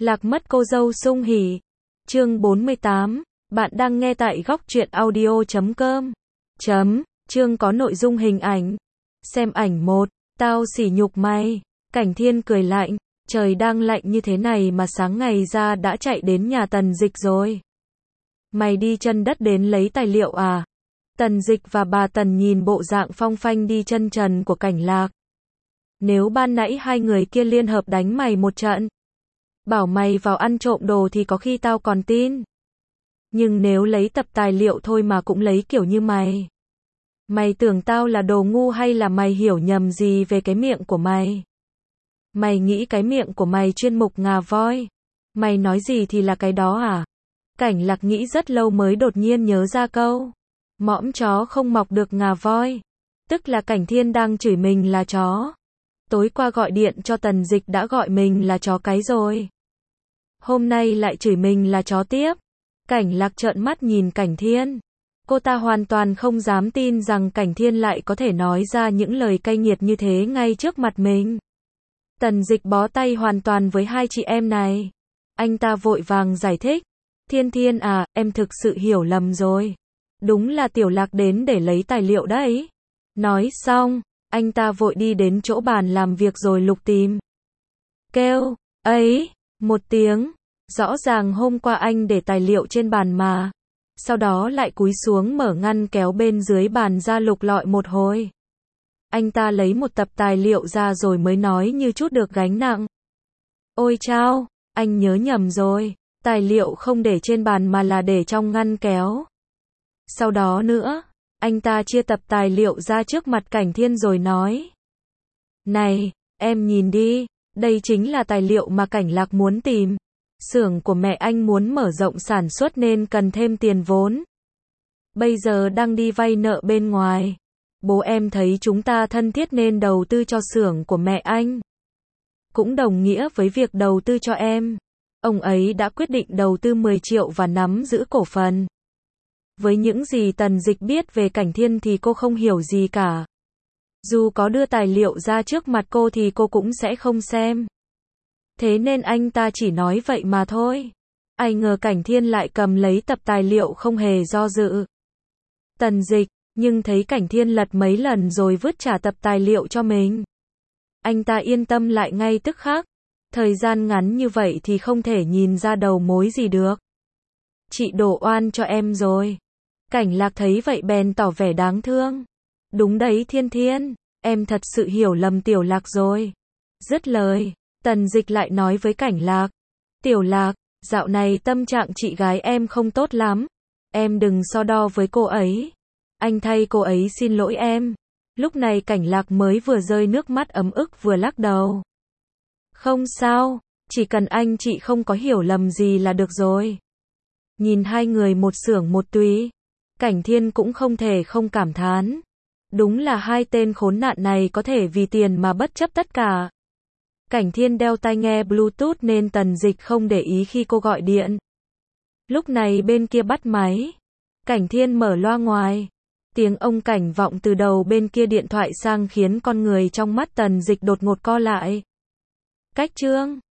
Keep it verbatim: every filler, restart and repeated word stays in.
Lạc mất cô dâu sung hỉ. Chương bốn mươi tám. Bạn đang nghe tại góc truyện audio chấm com. Chấm. Chương có nội dung hình ảnh. Xem ảnh một. Tao sỉ nhục mày. Cảnh Thiên cười lạnh. Trời đang lạnh như thế này mà sáng ngày ra đã chạy đến nhà Tần Dịch rồi. Mày đi chân đất đến lấy tài liệu à? Tần Dịch và bà Tần nhìn bộ dạng phong phanh đi chân trần của Cảnh Lạc. Nếu ban nãy hai người kia liên hợp đánh mày một trận, bảo mày vào ăn trộm đồ thì có khi tao còn tin. Nhưng nếu lấy tập tài liệu thôi mà cũng lấy kiểu như mày. Mày tưởng tao là đồ ngu hay là mày hiểu nhầm gì về cái miệng của mày? Mày nghĩ cái miệng của mày chuyên mục ngà voi? Mày nói gì thì là cái đó à? Cảnh Lạc nghĩ rất lâu mới đột nhiên nhớ ra câu. Mõm chó không mọc được ngà voi. Tức là Cảnh Thiên đang chửi mình là chó. Tối qua gọi điện cho Tần Dịch đã gọi mình là chó cái rồi. Hôm nay lại chửi mình là chó tiếp. Cảnh Lạc trợn mắt nhìn Cảnh Thiên. Cô ta hoàn toàn không dám tin rằng Cảnh Thiên lại có thể nói ra những lời cay nghiệt như thế ngay trước mặt mình. Tần Dịch bó tay hoàn toàn với hai chị em này. Anh ta vội vàng giải thích. Thiên Thiên à, em thực sự hiểu lầm rồi. Đúng là Tiểu Lạc đến để lấy tài liệu đấy. Nói xong, anh ta vội đi đến chỗ bàn làm việc rồi lục tìm. Kêu, ấy, một tiếng. Rõ ràng hôm qua anh để tài liệu trên bàn mà. Sau đó lại cúi xuống mở ngăn kéo bên dưới bàn ra lục lọi một hồi. Anh ta lấy một tập tài liệu ra rồi mới nói như chút được gánh nặng. Ôi chao, anh nhớ nhầm rồi. Tài liệu không để trên bàn mà là để trong ngăn kéo. Sau đó nữa, anh ta chia tập tài liệu ra trước mặt Cảnh Thiên rồi nói. Này, em nhìn đi, đây chính là tài liệu mà Cảnh Lạc muốn tìm. Xưởng của mẹ anh muốn mở rộng sản xuất nên cần thêm tiền vốn. Bây giờ đang đi vay nợ bên ngoài. Bố em thấy chúng ta thân thiết nên đầu tư cho xưởng của mẹ anh. Cũng đồng nghĩa với việc đầu tư cho em. Ông ấy đã quyết định đầu tư mười triệu và nắm giữ cổ phần. Với những gì Tần Dịch biết về Cảnh Thiên thì cô không hiểu gì cả. Dù có đưa tài liệu ra trước mặt cô thì cô cũng sẽ không xem. Thế nên anh ta chỉ nói vậy mà thôi. Ai ngờ Cảnh Thiên lại cầm lấy tập tài liệu không hề do dự. Tần Dịch, nhưng thấy Cảnh Thiên lật mấy lần rồi vứt trả tập tài liệu cho mình. Anh ta yên tâm lại ngay tức khắc. Thời gian ngắn như vậy thì không thể nhìn ra đầu mối gì được. Chị đổ oan cho em rồi. Cảnh Lạc thấy vậy bèn tỏ vẻ đáng thương. Đúng đấy Thiên Thiên, em thật sự hiểu lầm Tiểu Lạc rồi. Dứt lời, Tần Dịch lại nói với Cảnh Lạc. Tiểu Lạc, dạo này tâm trạng chị gái em không tốt lắm. Em đừng so đo với cô ấy. Anh thay cô ấy xin lỗi em. Lúc này Cảnh Lạc mới vừa rơi nước mắt ấm ức vừa lắc đầu. Không sao, chỉ cần anh chị không có hiểu lầm gì là được rồi. Nhìn hai người một xưởng một tùy, Cảnh Thiên cũng không thể không cảm thán. Đúng là hai tên khốn nạn này có thể vì tiền mà bất chấp tất cả. Cảnh Thiên đeo tai nghe Bluetooth nên Tần Dịch không để ý khi cô gọi điện. Lúc này bên kia bắt máy. Cảnh Thiên mở loa ngoài. Tiếng ông Cảnh vọng từ đầu bên kia điện thoại sang khiến con người trong mắt Tần Dịch đột ngột co lại. Cách chương